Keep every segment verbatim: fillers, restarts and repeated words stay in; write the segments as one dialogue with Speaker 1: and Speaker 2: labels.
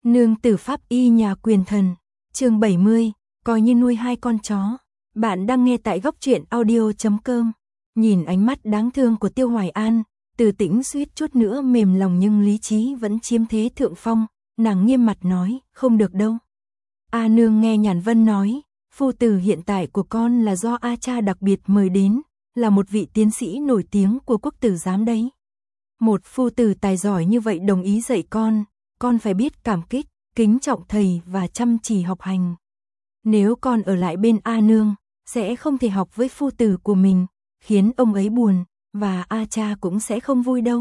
Speaker 1: Nương tử pháp y nhà quyền thần, chương bảy mươi, coi như nuôi hai con chó. Bạn đang nghe tại góc truyện audio chấm com. Nhìn ánh mắt đáng thương của Tiêu Hoài An, Từ Tĩnh suýt chút nữa mềm lòng nhưng lý trí vẫn chiếm thế thượng phong, nàng nghiêm mặt nói, không được đâu. A nương nghe Nhàn Vân nói, phu tử hiện tại của con là do A cha đặc biệt mời đến, là một vị tiến sĩ nổi tiếng của quốc tử giám đấy. Một phu tử tài giỏi như vậy đồng ý dạy con, con phải biết cảm kích, kính trọng thầy và chăm chỉ học hành. Nếu con ở lại bên A nương, sẽ không thể học với phu tử của mình, khiến ông ấy buồn, và A cha cũng sẽ không vui đâu.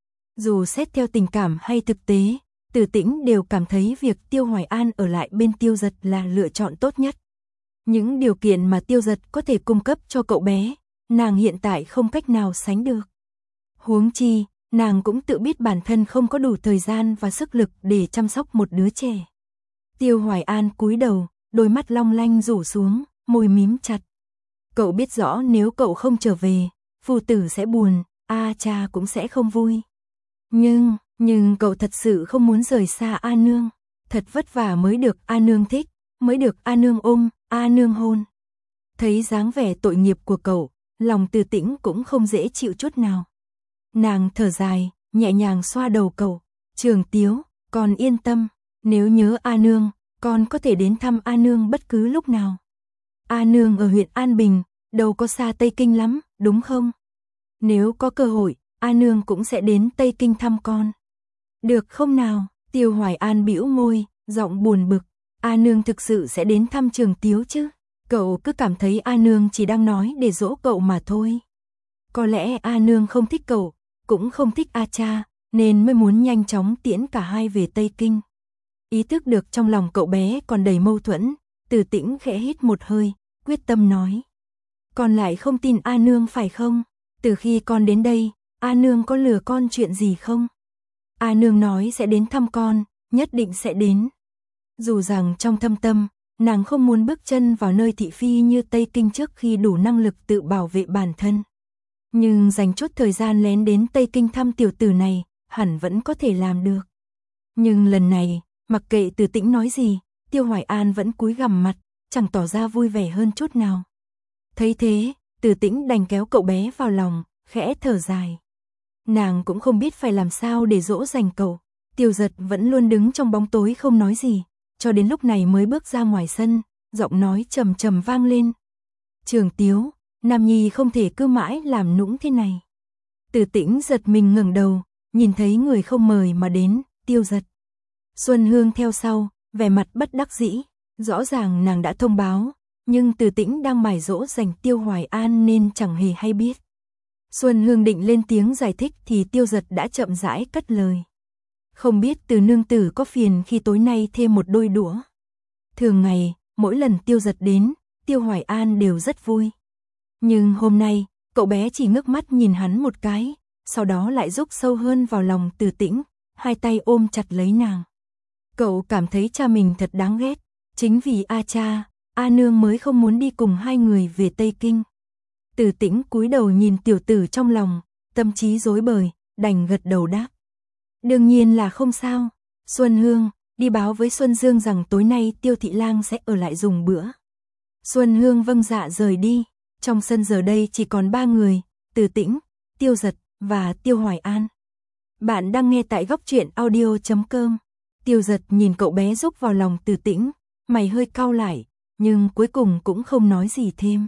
Speaker 1: Dù xét theo tình cảm hay thực tế, Từ Tĩnh đều cảm thấy việc Tiêu Hoài An ở lại bên Tiêu Dật là lựa chọn tốt nhất. Những điều kiện mà Tiêu Dật có thể cung cấp cho cậu bé, nàng hiện tại không cách nào sánh được. Huống chi, nàng cũng tự biết bản thân không có đủ thời gian và sức lực để chăm sóc một đứa trẻ. Tiêu Hoài An cúi đầu, đôi mắt long lanh rủ xuống, môi mím chặt. Cậu biết rõ nếu cậu không trở về, phu tử sẽ buồn, A cha cũng sẽ không vui. Nhưng, nhưng cậu thật sự không muốn rời xa A nương. Thật vất vả mới được A nương thích, mới được A nương ôm, A nương hôn. Thấy dáng vẻ tội nghiệp của cậu, lòng Từ Tĩnh cũng không dễ chịu chút nào. Nàng thở dài, nhẹ nhàng xoa đầu cậu. Trường Tiếu, con yên tâm, nếu nhớ A nương, con có thể đến thăm A nương bất cứ lúc nào. A nương ở huyện An Bình, đâu có xa Tây Kinh lắm, đúng không? Nếu có cơ hội, A nương cũng sẽ đến Tây Kinh thăm con. Được không nào? Tiêu Hoài An bĩu môi, giọng buồn bực. A nương thực sự sẽ đến thăm Trường Tiếu chứ? Cậu cứ cảm thấy A nương chỉ đang nói để dỗ cậu mà thôi. Có lẽ A nương không thích cậu, cũng không thích A cha, nên mới muốn nhanh chóng tiễn cả hai về Tây Kinh. Ý thức được trong lòng cậu bé còn đầy mâu thuẫn, Từ Tĩnh khẽ hít một hơi, quyết tâm nói. Con lại không tin A nương phải không? Từ khi con đến đây, A nương có lừa con chuyện gì không? A nương nói sẽ đến thăm con, nhất định sẽ đến. Dù rằng trong thâm tâm, nàng không muốn bước chân vào nơi thị phi như Tây Kinh trước khi đủ năng lực tự bảo vệ bản thân. Nhưng dành chút thời gian lén đến Tây Kinh thăm tiểu tử này, hẳn vẫn có thể làm được. Nhưng lần này, mặc kệ Từ Tĩnh nói gì, Tiêu Hoài An vẫn cúi gằm mặt, chẳng tỏ ra vui vẻ hơn chút nào. Thấy thế, Từ Tĩnh đành kéo cậu bé vào lòng, khẽ thở dài. Nàng cũng không biết phải làm sao để dỗ dành cậu. Tiêu Dật vẫn luôn đứng trong bóng tối không nói gì, cho đến lúc này mới bước ra ngoài sân, giọng nói trầm trầm vang lên. Trường Tiếu, Nam Nhi không thể cứ mãi làm nũng thế này. Từ Tĩnh giật mình ngẩng đầu, nhìn thấy người không mời mà đến, Tiêu Dật. Xuân Hương theo sau, vẻ mặt bất đắc dĩ, rõ ràng nàng đã thông báo, nhưng Từ Tĩnh đang mải dỗ dành Tiêu Hoài An nên chẳng hề hay biết. Xuân Hương định lên tiếng giải thích thì Tiêu Dật đã chậm rãi cất lời. Không biết Từ nương tử có phiền khi tối nay thêm một đôi đũa. Thường ngày, mỗi lần Tiêu Dật đến, Tiêu Hoài An đều rất vui. Nhưng hôm nay, cậu bé chỉ ngước mắt nhìn hắn một cái, sau đó lại rúc sâu hơn vào lòng Từ Tĩnh, hai tay ôm chặt lấy nàng. Cậu cảm thấy cha mình thật đáng ghét, chính vì A cha, A nương mới không muốn đi cùng hai người về Tây Kinh. Từ Tĩnh cúi đầu nhìn tiểu tử trong lòng, tâm trí rối bời, đành gật đầu đáp. Đương nhiên là không sao. Xuân Hương, đi báo với Xuân Dương rằng tối nay Tiêu thị lang sẽ ở lại dùng bữa. Xuân Hương vâng dạ rời đi. Trong sân giờ đây chỉ còn ba người, Từ Tĩnh, Tiêu Dật và Tiêu Hoài An. Bạn đang nghe tại góc truyện audio chấm com. Tiêu Dật nhìn cậu bé rúc vào lòng Từ Tĩnh, mày hơi cau lại, nhưng cuối cùng cũng không nói gì thêm.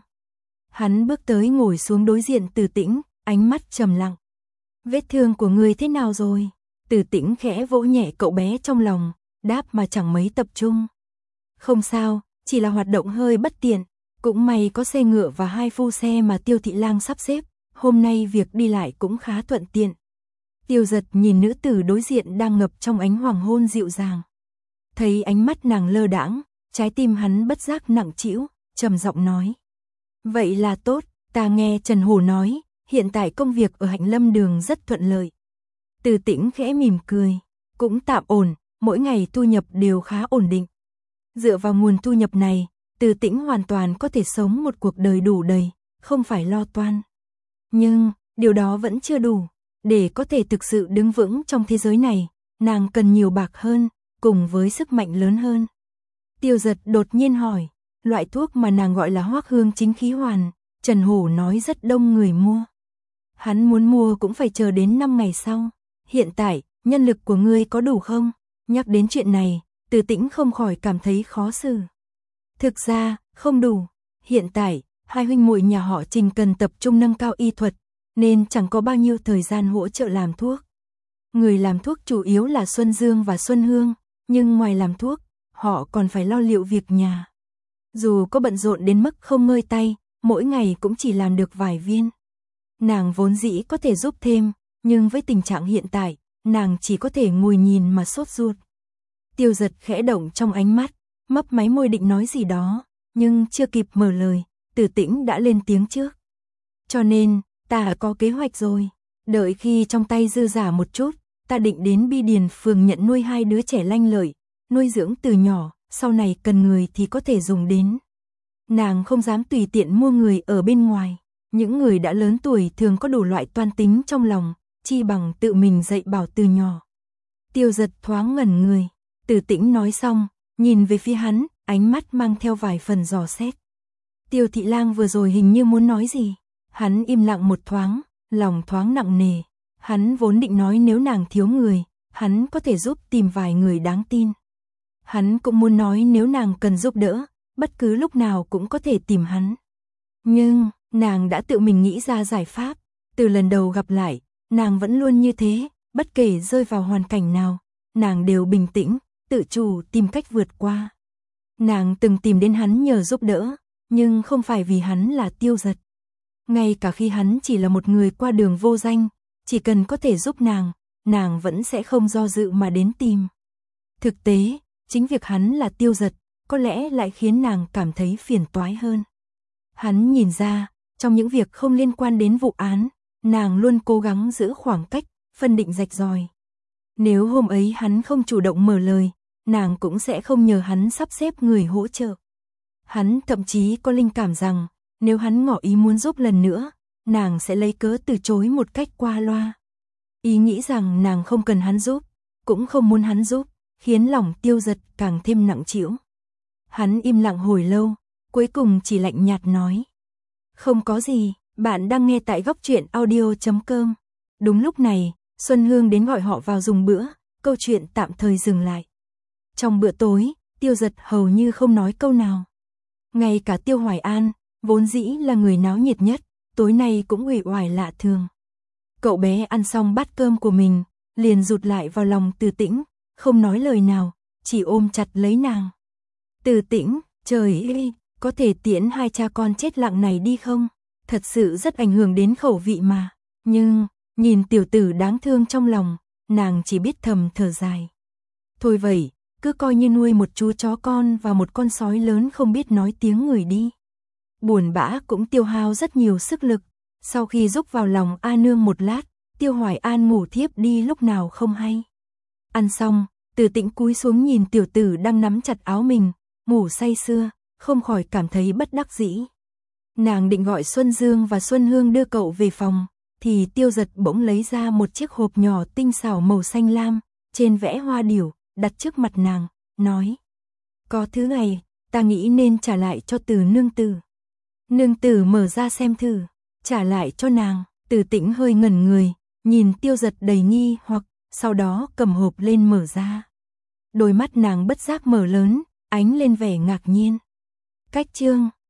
Speaker 1: Hắn bước tới ngồi xuống đối diện Từ Tĩnh, ánh mắt trầm lặng. Vết thương của người thế nào rồi? Từ Tĩnh khẽ vỗ nhẹ cậu bé trong lòng, đáp mà chẳng mấy tập trung. Không sao, chỉ là hoạt động hơi bất tiện. Cũng may có xe ngựa và hai phu xe mà Tiêu thị lang sắp xếp, hôm nay việc đi lại cũng khá thuận tiện. Tiêu Dật nhìn nữ tử đối diện đang ngập trong ánh hoàng hôn dịu dàng. Thấy ánh mắt nàng lơ đãng, trái tim hắn bất giác nặng trĩu, trầm giọng nói. Vậy là tốt, ta nghe Trần Hổ nói, hiện tại công việc ở Hạnh Lâm Đường rất thuận lợi. Từ Tĩnh khẽ mỉm cười, cũng tạm ổn, mỗi ngày thu nhập đều khá ổn định. Dựa vào nguồn thu nhập này, Từ Tĩnh hoàn toàn có thể sống một cuộc đời đủ đầy, không phải lo toan. Nhưng, điều đó vẫn chưa đủ. Để có thể thực sự đứng vững trong thế giới này, nàng cần nhiều bạc hơn, cùng với sức mạnh lớn hơn. Tiêu Giật đột nhiên hỏi, loại thuốc mà nàng gọi là Hoắc Hương chính khí hoàn, Trần Hổ nói rất đông người mua. Hắn muốn mua cũng phải chờ đến năm ngày sau. Hiện tại, nhân lực của ngươi có đủ không? Nhắc đến chuyện này, Từ Tĩnh không khỏi cảm thấy khó xử. Thực ra, không đủ. Hiện tại, hai huynh muội nhà họ Trình cần tập trung nâng cao y thuật, nên chẳng có bao nhiêu thời gian hỗ trợ làm thuốc. Người làm thuốc chủ yếu là Xuân Dương và Xuân Hương, nhưng ngoài làm thuốc, họ còn phải lo liệu việc nhà. Dù có bận rộn đến mức không ngơi tay, mỗi ngày cũng chỉ làm được vài viên. Nàng vốn dĩ có thể giúp thêm, nhưng với tình trạng hiện tại, nàng chỉ có thể ngồi nhìn mà sốt ruột. Tiêu Giật khẽ động trong ánh mắt, mấp máy môi định nói gì đó, nhưng chưa kịp mở lời, Từ Tĩnh đã lên tiếng trước. Cho nên, ta có kế hoạch rồi, đợi khi trong tay dư giả một chút, ta định đến Bi Điền phường nhận nuôi hai đứa trẻ lanh lợi, nuôi dưỡng từ nhỏ, sau này cần người thì có thể dùng đến. Nàng không dám tùy tiện mua người ở bên ngoài, những người đã lớn tuổi thường có đủ loại toan tính trong lòng, chi bằng tự mình dạy bảo từ nhỏ. Tiêu Giật thoáng ngẩn người, Từ Tĩnh nói xong, nhìn về phía hắn, ánh mắt mang theo vài phần dò xét. Tiêu Thị Lang vừa rồi hình như muốn nói gì, hắn im lặng một thoáng, lòng thoáng nặng nề. Hắn vốn định nói nếu nàng thiếu người, hắn có thể giúp tìm vài người đáng tin. Hắn cũng muốn nói nếu nàng cần giúp đỡ, bất cứ lúc nào cũng có thể tìm hắn. Nhưng, nàng đã tự mình nghĩ ra giải pháp, từ lần đầu gặp lại, nàng vẫn luôn như thế, bất kể rơi vào hoàn cảnh nào, nàng đều bình tĩnh, tự chủ tìm cách vượt qua. Nàng từng tìm đến hắn nhờ giúp đỡ, nhưng không phải vì hắn là Tiêu Giật. Ngay cả khi hắn chỉ là một người qua đường vô danh, chỉ cần có thể giúp nàng, nàng vẫn sẽ không do dự mà đến tìm. Thực tế, chính việc hắn là Tiêu Giật, có lẽ lại khiến nàng cảm thấy phiền toái hơn. Hắn nhìn ra, trong những việc không liên quan đến vụ án, nàng luôn cố gắng giữ khoảng cách, phân định rạch ròi. Nếu hôm ấy hắn không chủ động mở lời, nàng cũng sẽ không nhờ hắn sắp xếp người hỗ trợ. Hắn thậm chí có linh cảm rằng, nếu hắn ngỏ ý muốn giúp lần nữa, nàng sẽ lấy cớ từ chối một cách qua loa. Ý nghĩ rằng nàng không cần hắn giúp, cũng không muốn hắn giúp, khiến lòng Tiêu Giật càng thêm nặng trĩu. Hắn im lặng hồi lâu, cuối cùng chỉ lạnh nhạt nói. Không có gì, bạn đang nghe tại góc truyện audio chấm com. Đúng lúc này, Xuân Hương đến gọi họ vào dùng bữa, câu chuyện tạm thời dừng lại. Trong bữa tối, Tiêu Giật hầu như không nói câu nào. Ngay cả Tiêu Hoài An, vốn dĩ là người náo nhiệt nhất, tối nay cũng uể oải lạ thường. Cậu bé ăn xong bát cơm của mình, liền rụt lại vào lòng Từ Tĩnh, không nói lời nào, chỉ ôm chặt lấy nàng. Từ Tĩnh, trời ơi, có thể tiễn hai cha con chết lặng này đi không? Thật sự rất ảnh hưởng đến khẩu vị mà. Nhưng, nhìn tiểu tử đáng thương trong lòng, nàng chỉ biết thầm thở dài. Thôi vậy, cứ coi như nuôi một chú chó con và một con sói lớn không biết nói tiếng người đi. Buồn bã cũng tiêu hao rất nhiều sức lực. Sau khi rúc vào lòng A Nương một lát, Tiêu Hoài An ngủ thiếp đi lúc nào không hay. Ăn xong, Từ Tĩnh cúi xuống nhìn tiểu tử đang nắm chặt áo mình, ngủ say sưa, không khỏi cảm thấy bất đắc dĩ. Nàng định gọi Xuân Dương và Xuân Hương đưa cậu về phòng, thì Tiêu Giật bỗng lấy ra một chiếc hộp nhỏ tinh xảo màu xanh lam, trên vẽ hoa điểu, đặt trước mặt nàng, nói. Có thứ này, ta nghĩ nên trả lại cho Từ nương tử. Nương tử mở ra xem thử, trả lại cho nàng. Từ Tĩnh hơi ngẩn người, nhìn Tiêu Giật đầy nghi hoặc, sau đó cầm hộp lên mở ra. Đôi mắt nàng bất giác mở lớn, ánh lên vẻ ngạc nhiên. Cách chương